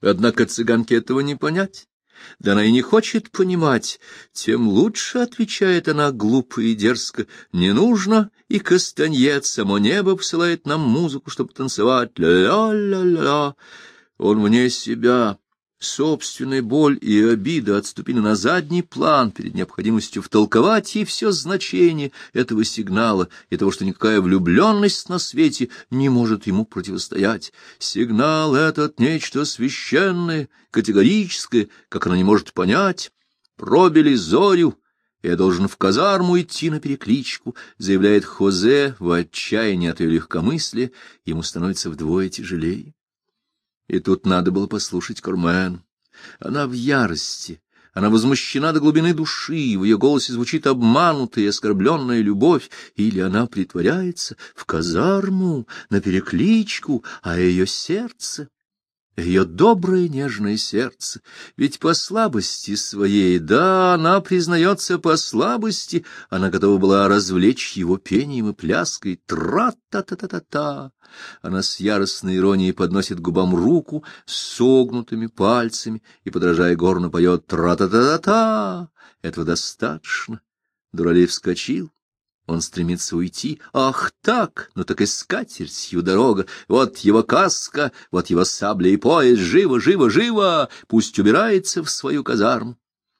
Однако цыганке этого не понять. Да она и не хочет понимать. Тем лучше, — отвечает она глупо и дерзко, — не нужно и кастаньет, само небо посылает нам музыку, чтобы танцевать. Ля-ля-ля-ля. Он вне себя. Собственная боль и обида отступили на задний план перед необходимостью втолковать ей все значение этого сигнала и того, что никакая влюбленность на свете не может ему противостоять. Сигнал этот — нечто священное, категорическое, как она не может понять. Пробили зорю, и я должен в казарму идти на перекличку, заявляет Хозе в отчаянии от ее легкомыслия, ему становится вдвое тяжелее. И тут надо было послушать Кармен. Она в ярости, она возмущена до глубины души, в ее голосе звучит обманутая и оскорбленная любовь, или она притворяется в казарму, на перекличку, а ее сердце, ее доброе нежное сердце, ведь по слабости своей, да, она признается по слабости, она готова была развлечь его пением и пляской, тра-та-та-та-та-та. Она с яростной иронией подносит к губам руку с согнутыми пальцами и, подражая горно, поет тра-та-та-та-та. Этого достаточно. Дуралей вскочил. Он стремится уйти. Ах так! Ну так и скатертью дорога. Вот его каска, вот его сабля и пояс. Живо, живо, живо! Пусть убирается в свою казарму.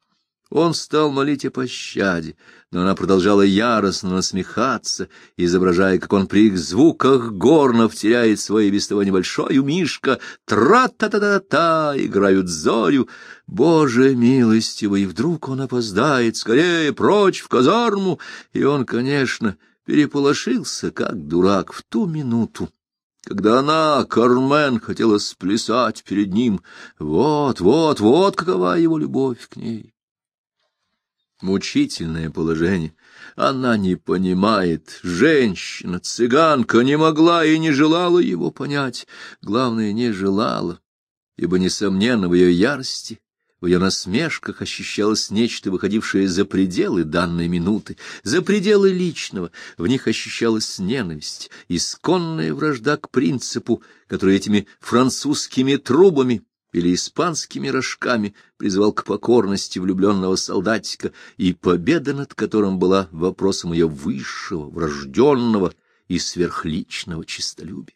Он стал молить о пощаде, но она продолжала яростно насмехаться, изображая, как он при их звуках горнов теряет свой без того небольшой умишко. Тра-та-та-та-та, играют зорю. Боже милостивый, вдруг он опоздает, скорее прочь в казарму. И он, конечно, переполошился, как дурак, в ту минуту, когда она, Кармен, хотела сплясать перед ним. Вот какова его любовь к ней. Мучительное положение. Она не понимает. Женщина, цыганка, не могла и не желала его понять. Главное, не желала, ибо, несомненно, в ее ярости, в ее насмешках ощущалось нечто, выходившее за пределы данной минуты, за пределы личного. В них ощущалась ненависть, исконная вражда к принципу, который этими французскими трубами или испанскими рожками призвал к покорности влюбленного солдатика, и победа над которым была вопросом ее высшего, врожденного и сверхличного честолюбия.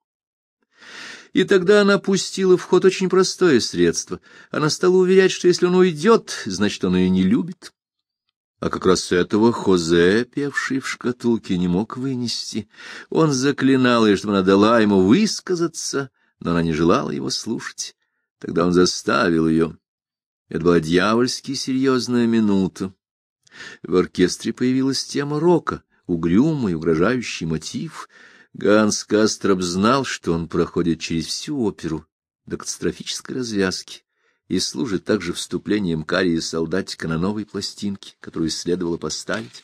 И тогда она пустила в ход очень простое средство. Она стала уверять, что если он уйдет, значит, он ее не любит. А как раз этого Хозе, певший в шкатулке, не мог вынести. Он заклинал ее, чтобы она дала ему высказаться, но она не желала его слушать. Тогда он заставил ее. Это была дьявольски серьезная минута. В оркестре появилась тема рока, угрюмый, угрожающий мотив. Ганс Кастроп знал, что он проходит через всю оперу до катастрофической развязки и служит также вступлением карии солдатика на новой пластинке, которую следовало поставить.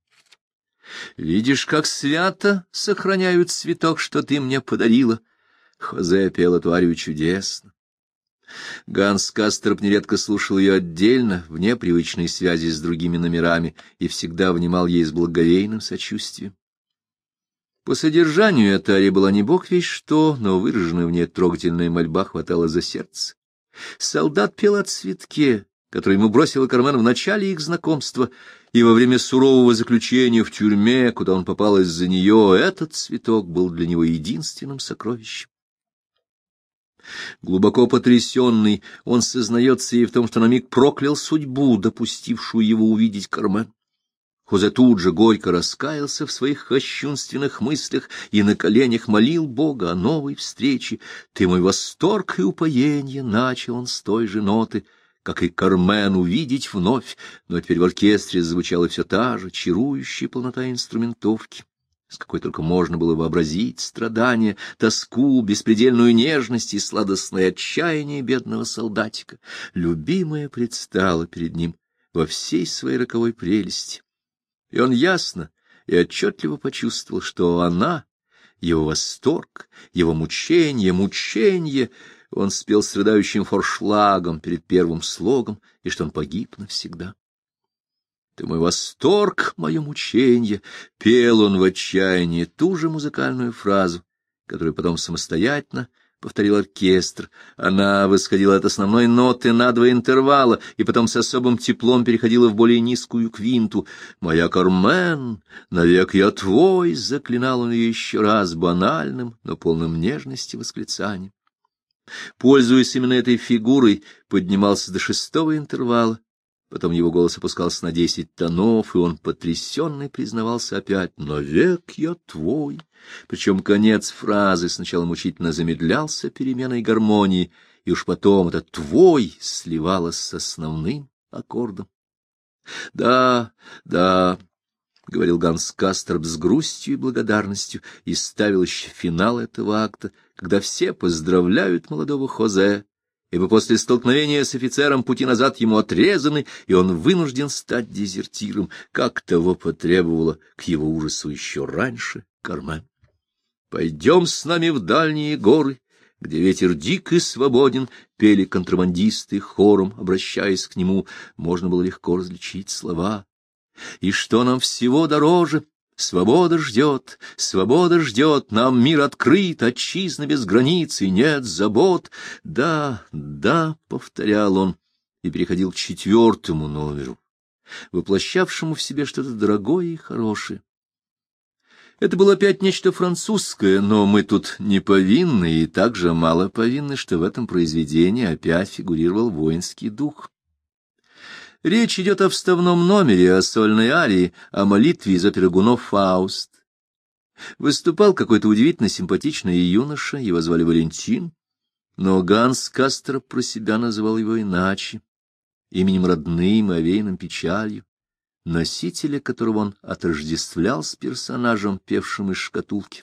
«Видишь, как свято сохраняют цветок, что ты мне подарила?» Хозе пел эту арию чудесно. Ганс Кастроп нередко слушал ее отдельно, вне привычной связи с другими номерами, и всегда внимал ей с благоговейным сочувствием. По содержанию эта ария была не бог весть что, но выраженная в ней трогательная мольба хватала за сердце. Солдат пел о цветке, который ему бросила Кармен в начале их знакомства, и во время сурового заключения в тюрьме, куда он попал из-за нее, этот цветок был для него единственным сокровищем. Глубоко потрясенный, он сознается ей в том, что на миг проклял судьбу, допустившую его увидеть Кармен. Хозе тут же горько раскаялся в своих кощунственных мыслях и на коленях молил Бога о новой встрече. «Ты мой восторг и упоенье», — начал он с той же ноты, как и Кармен увидеть вновь, но теперь в оркестре звучала все та же чарующая полнота инструментовки, с какой только можно было вообразить страдания, тоску, беспредельную нежность и сладостное отчаяние бедного солдатика. Любимая предстала перед ним во всей своей роковой прелести. И он ясно и отчетливо почувствовал, что она, его восторг, его мученье, он спел страдающим форшлагом перед первым слогом, и что он погиб навсегда. «Ты мой восторг, мое мученье», — пел он в отчаянии ту же музыкальную фразу, которую потом самостоятельно — повторил оркестр. Она восходила от основной ноты на два интервала и потом с особым теплом переходила в более низкую квинту. «Моя Кармен, навек я твой!» — заклинал он ее еще раз банальным, но полным нежности восклицанием. Пользуясь именно этой фигурой, поднимался до шестого интервала. Потом его голос опускался на 10 тонов, и он, потрясенный, признавался опять: «Навек я твой». Причем конец фразы сначала мучительно замедлялся переменой гармонии, и уж потом это «твой» сливалось с основным аккордом. «Да, да», — говорил Ганс Касторп с грустью и благодарностью, и ставил еще финал этого акта, когда все поздравляют молодого Хозе, ибо после столкновения с офицером пути назад ему отрезаны, и он вынужден стать дезертиром, как того потребовала к его ужасу еще раньше Кармен. «Пойдем с нами в дальние горы, где ветер дик и свободен», — пели контрабандисты хором, обращаясь к нему. Можно было легко различить слова. «И что нам всего дороже? Свобода ждет, нам мир открыт, отчизна без границ, и нет забот». «Да, да», — повторял он, и переходил к 4-му номеру, воплощавшему в себе что-то дорогое и хорошее. Это было опять нечто французское, но мы тут не повинны, и так же мало повинны, что в этом произведении опять фигурировал воинский дух. Речь идет о вставном номере, о сольной арии, о молитве из оперы Гуно «Фауст». Выступал какой-то удивительно симпатичный юноша, его звали Валентин, но Ганс Касторп про себя называл его иначе, именем родным и овеянным печалью, носителя которого он отождествлял с персонажем, певшим из шкатулки.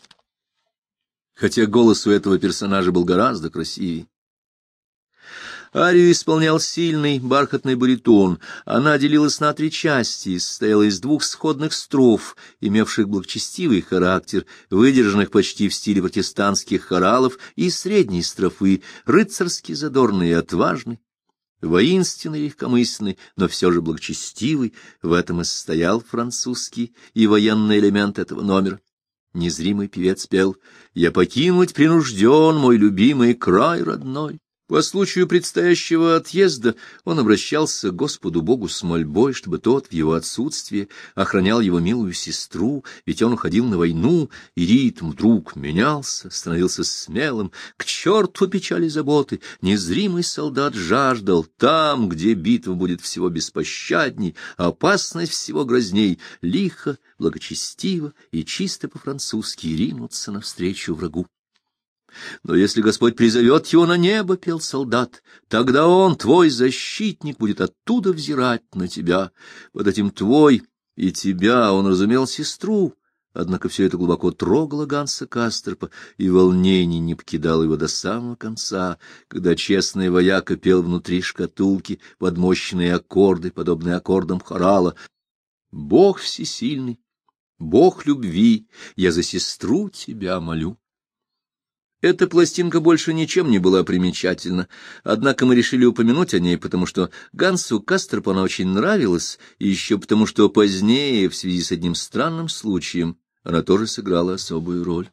Хотя голос у этого персонажа был гораздо красивее. Арию исполнял сильный бархатный баритон. Она делилась на 3 части и состояла из 2 сходных строф, имевших благочестивый характер, выдержанных почти в стиле протестантских хоралов, и средней строфы, рыцарски задорной и отважной, воинственный, легкомысленный, но все же благочестивый. В этом и состоял французский и военный элемент этого номера. Незримый певец пел: «Я покинуть принужден мой любимый край родной». По случаю предстоящего отъезда он обращался к Господу Богу с мольбой, чтобы тот в его отсутствие охранял его милую сестру, ведь он уходил на войну, и ритм вдруг менялся, становился смелым. К черту печали заботы, незримый солдат жаждал там, где битва будет всего беспощадней, опасность всего грозней, лихо, благочестиво и чисто по-французски ринуться навстречу врагу. «Но если Господь призовет его на небо, — пел солдат, — тогда он, твой защитник, будет оттуда взирать на тебя». Под этим «твой» и «тебя» он разумел сестру, однако все это глубоко трогало Ганса Касторпа, и волнение не покидало его до самого конца, когда честный вояка пел внутри шкатулки под мощные аккорды, подобные аккордам хорала: «Бог всесильный, Бог любви, я за сестру тебя молю». Эта пластинка больше ничем не была примечательна, однако мы решили упомянуть о ней, потому что Гансу Касторпу она очень нравилась, и еще потому, что позднее, в связи с одним странным случаем, она тоже сыграла особую роль.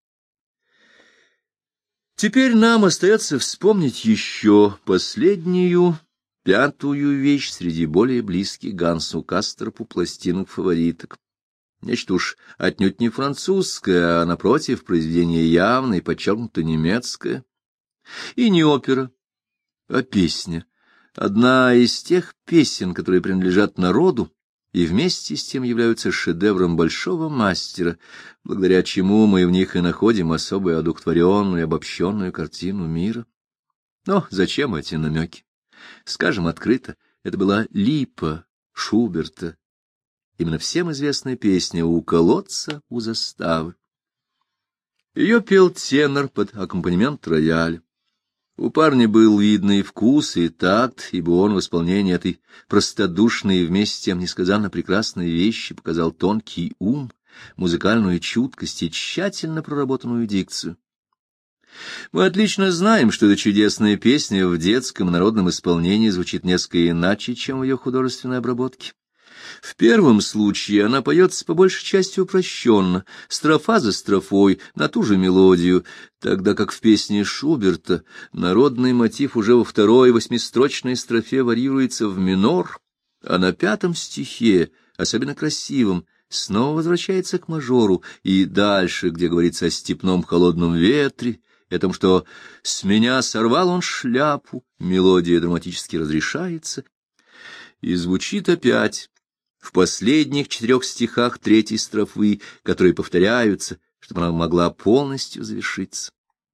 Теперь нам остается вспомнить еще последнюю, 5-ю вещь среди более близких Гансу Касторпу пластинок-фавориток. Нечто уж отнюдь не французское, а, напротив, произведение явно и подчеркнуто немецкое. И не опера, а песня. Одна из тех песен, которые принадлежат народу и вместе с тем являются шедевром большого мастера, благодаря чему мы в них и находим особую одухотворенную и обобщенную картину мира. Но зачем эти намеки? Скажем открыто, это была «Липа» Шуберта. Именно всем известная песня «У колодца, у заставы». Ее пел тенор под аккомпанемент рояля. У парня был видный вкус и такт, ибо он в исполнении этой простодушной и вместе с тем несказанно прекрасной вещи показал тонкий ум, музыкальную чуткость и тщательно проработанную дикцию. Мы отлично знаем, что эта чудесная песня в детском народном исполнении звучит несколько иначе, чем в ее художественной обработке. В первом случае она поется по большей части упрощенно, строфа за строфой, на ту же мелодию, тогда как в песне Шуберта народный мотив уже во второй восьмистрочной строфе варьируется в минор, а на пятом стихе, особенно красивом, снова возвращается к мажору, и дальше, где говорится о степном холодном ветре, о том, что «с меня сорвал он шляпу», мелодия драматически разрешается, и звучит опять в последних 4 стихах 3-й строфы, которые повторяются, чтобы она могла полностью завершиться.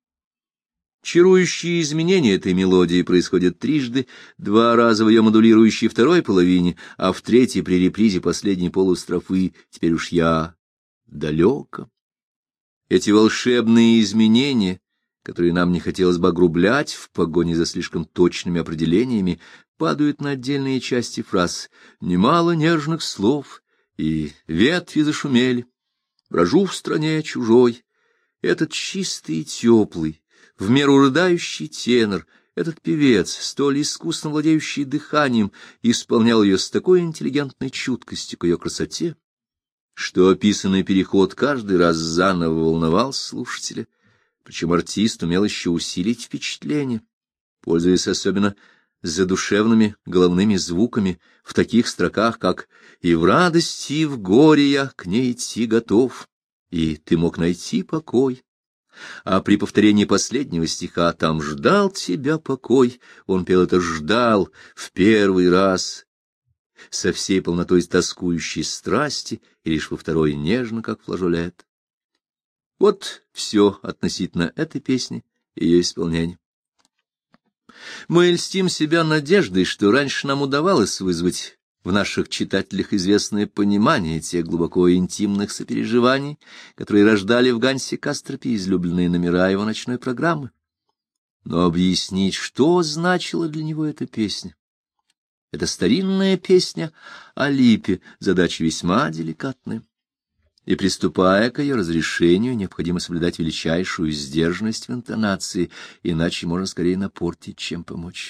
Чарующие изменения этой мелодии происходят трижды, 2 раза в ее модулирующей второй половине, а в 3-й при репризе последней полустрофы «Теперь уж я далеко». Эти волшебные изменения, которые нам не хотелось бы огрублять в погоне за слишком точными определениями, падают на отдельные части фраз. Немало нежных слов, и ветви зашумели. Брожу в стране чужой. Этот чистый и теплый, в меру рыдающий тенор, этот певец, столь искусно владеющий дыханием, исполнял ее с такой интеллигентной чуткостью к ее красоте, что описанный переход каждый раз заново волновал слушателя, причем артист умел еще усилить впечатление, пользуясь особенно задушевными головными звуками в таких строках, как «И в радости, и в горе я к ней идти готов», и «Ты мог найти покой». А при повторении последнего стиха «Там ждал тебя покой», он пел это «ждал» в первый раз со всей полнотой тоскующей страсти, и лишь во второй нежно, как флажолет. Вот все относительно этой песни и ее исполнения. Мы льстим себя надеждой, что раньше нам удавалось вызвать в наших читателях известное понимание тех глубоко интимных сопереживаний, которые рождали в Гансе Кастропе излюбленные номера его ночной программы. Но объяснить, что значила для него эта песня, эта старинная песня о липе, задача весьма деликатная. И, приступая к ее разрешению, необходимо соблюдать величайшую сдержанность в интонации, иначе можно скорее напортить, чем помочь.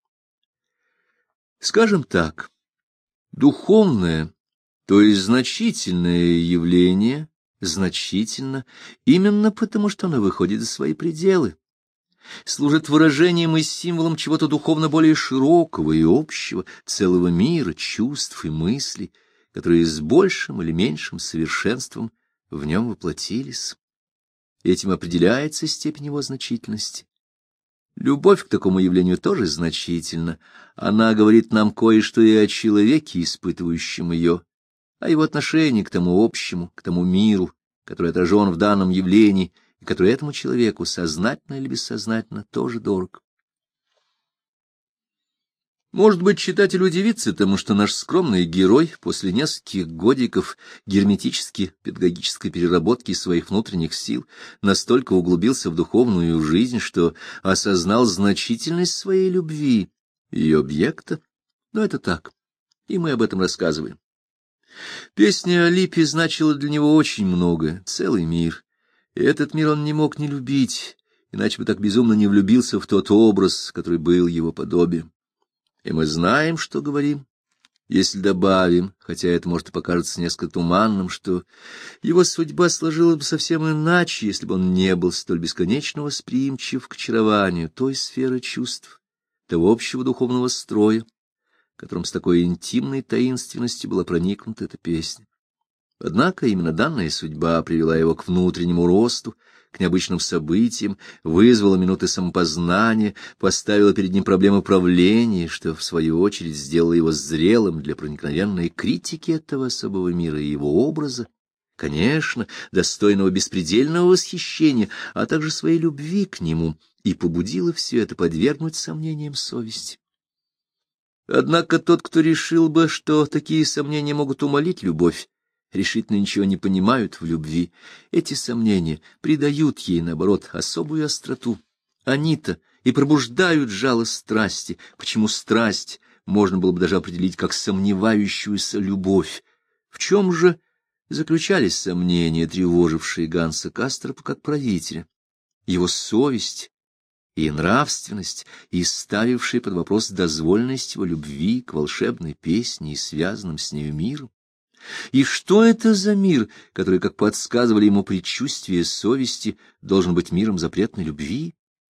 Скажем так, духовное, то есть значительное явление, значительно именно потому, что оно выходит за свои пределы, служит выражением и символом чего-то духовно более широкого и общего, целого мира чувств и мыслей, которые с большим или меньшим совершенством в нем воплотились. Этим определяется степень его значительности. Любовь к такому явлению тоже значительна. Она говорит нам кое-что и о человеке, испытывающем ее, о его отношении к тому общему, к тому миру, который отражен в данном явлении, и который этому человеку, сознательно или бессознательно, тоже дорог. Может быть, читатель удивится тому, что наш скромный герой после нескольких годиков герметически-педагогической переработки своих внутренних сил настолько углубился в духовную жизнь, что осознал значительность своей любви, ее объекта. Но это так, и мы об этом рассказываем. Песня о липе значила для него очень много, целый мир, и этот мир он не мог не любить, иначе бы так безумно не влюбился в тот образ, который был его подобием. И мы знаем, что говорим, если добавим, хотя это может и покажется несколько туманным, что его судьба сложилась бы совсем иначе, если бы он не был столь бесконечно восприимчив к очарованию той сферы чувств, того общего духовного строя, которым с такой интимной таинственностью была проникнута эта песня. Однако именно данная судьба привела его к внутреннему росту, к необычным событиям, вызвала минуты самопознания, поставила перед ним проблемы правления, что, в свою очередь, сделало его зрелым для проникновенной критики этого особого мира и его образа, конечно, достойного беспредельного восхищения, а также своей любви к нему, и побудило все это подвергнуть сомнениям совести. Однако тот, кто решил бы, что такие сомнения могут умалить любовь, решительно ничего не понимают в любви. Эти сомнения придают ей, наоборот, особую остроту. Они-то и пробуждают жало страсти, почему страсть можно было бы даже определить как сомневающуюся любовь. В чем же заключались сомнения, тревожившие Ганса Кастропа как правителя? Его совесть и нравственность, и ставивший под вопрос дозволенность его любви к волшебной песне и связанным с нею миром. И что это за мир, который, как подсказывали ему предчувствия совести, должен быть миром запретной любви?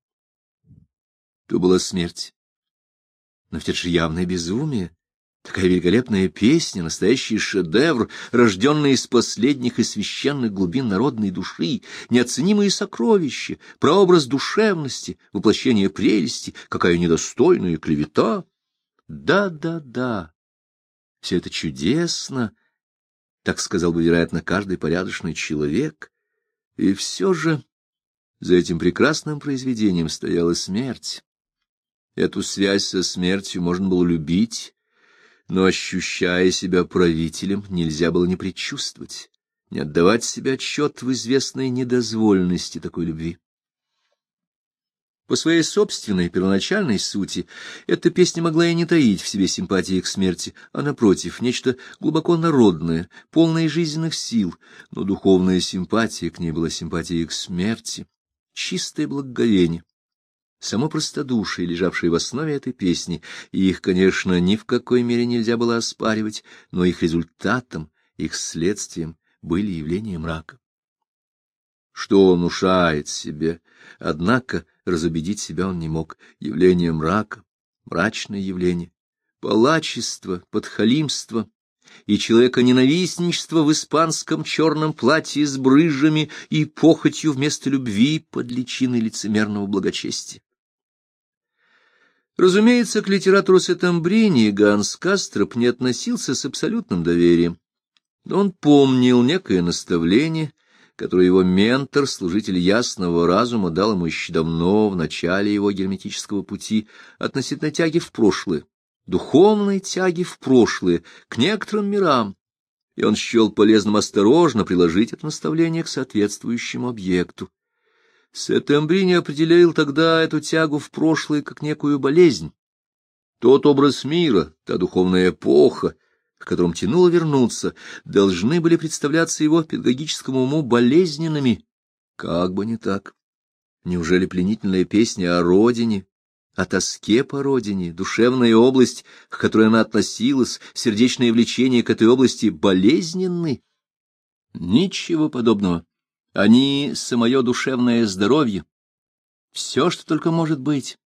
То была смерть. Но ведь это же явное безумие. Такая великолепная песня, настоящий шедевр, рожденный из последних и священных глубин народной души, неоценимые сокровища, прообраз душевности, воплощение прелести, какая недостойная клевета. Да, все это чудесно, так сказал бы, вероятно, каждый порядочный человек. И все же за этим прекрасным произведением стояла смерть. Эту связь со смертью можно было любить, но, ощущая себя правителем, нельзя было не предчувствовать, не отдавать себе отчет в известной недозволенности такой любви. По своей собственной первоначальной сути эта песня могла и не таить в себе симпатии к смерти, а, напротив, нечто глубоко народное, полное жизненных сил, но духовная симпатия к ней была симпатией к смерти, чистое благоговение. Само простодушие, лежавшее в основе этой песни, и их, конечно, ни в какой мере нельзя было оспаривать, но их результатом, их следствием были явления мрака. Что он внушает себе, однако разубедить себя он не мог. Явление мрака, мрачное явление, палачество, подхалимство и человеконенавистничество в испанском черном платье с брызжами и похотью вместо любви под личиной лицемерного благочестия. Разумеется, к литературу Сеттембрини Ганс Кастроп не относился с абсолютным доверием. Он помнил некое наставление, которое его ментор, служитель ясного разума, дал ему еще давно, в начале его герметического пути, относительно тяги в прошлое, духовной тяги в прошлое, к некоторым мирам, и он счел полезным осторожно приложить это наставление к соответствующему объекту. Сеттембрини определил тогда эту тягу в прошлое как некую болезнь. Тот образ мира, та духовная эпоха, к которым тянуло вернуться, должны были представляться его педагогическому уму болезненными. Как бы не так. Неужели пленительная песня о родине, о тоске по родине, душевная область, к которой она относилась, сердечное влечение к этой области болезненны? Ничего подобного. Они — самое душевное здоровье. Все, что только может быть.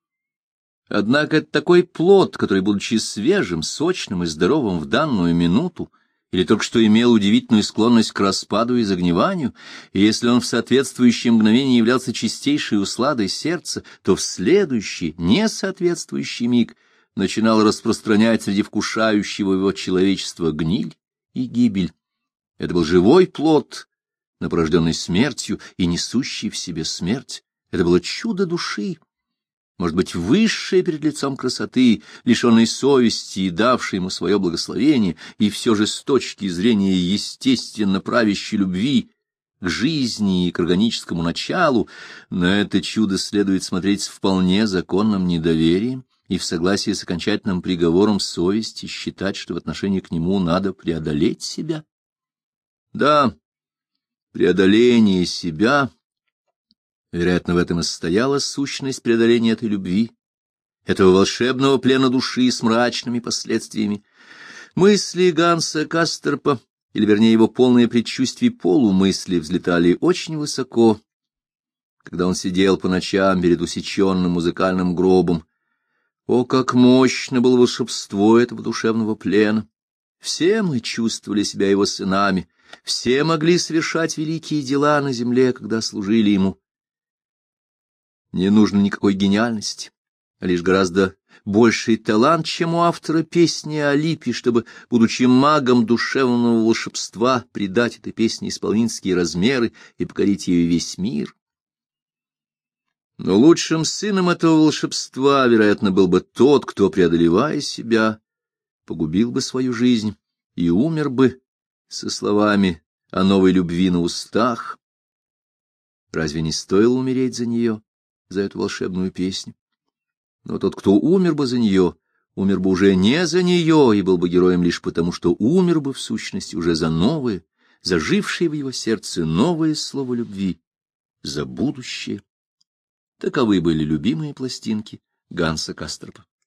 Однако это такой плод, который, будучи свежим, сочным и здоровым в данную минуту, или только что имел удивительную склонность к распаду и загниванию, и если он в соответствующее мгновение являлся чистейшей усладой сердца, то в следующий, несоответствующий миг начинал распространять среди вкушающего его человечества гниль и гибель. Это был живой плод, порожденный смертью и несущий в себе смерть. Это было чудо души, может быть, высшее перед лицом красоты, лишенной совести и давшей ему свое благословение, и все же с точки зрения естественно правящей любви к жизни и к органическому началу, на это чудо следует смотреть с вполне законным недоверием и в согласии с окончательным приговором совести считать, что в отношении к нему надо преодолеть себя. Да, преодоление себя. Вероятно, в этом и состояла сущность преодоления этой любви, этого волшебного плена души с мрачными последствиями. Мысли Ганса Касторпа, или, вернее, его полные предчувствия полумысли, взлетали очень высоко, когда он сидел по ночам перед усеченным музыкальным гробом. О, как мощно было волшебство этого душевного плена! Все мы чувствовали себя его сынами, все могли совершать великие дела на земле, когда служили ему. Не нужно никакой гениальности, а лишь гораздо больший талант, чем у автора песни о Липе, чтобы, будучи магом душевного волшебства, придать этой песне исполнительские размеры и покорить ею весь мир. Но лучшим сыном этого волшебства, вероятно, был бы тот, кто, преодолевая себя, погубил бы свою жизнь и умер бы со словами о новой любви на устах. Разве не стоило умереть за нее, за эту волшебную песню? Но тот, кто умер бы за нее, умер бы уже не за нее и был бы героем лишь потому, что умер бы в сущности уже за новое, за жившее в его сердце новое слово любви, за будущее. Таковы были любимые пластинки Ганса Касторпа.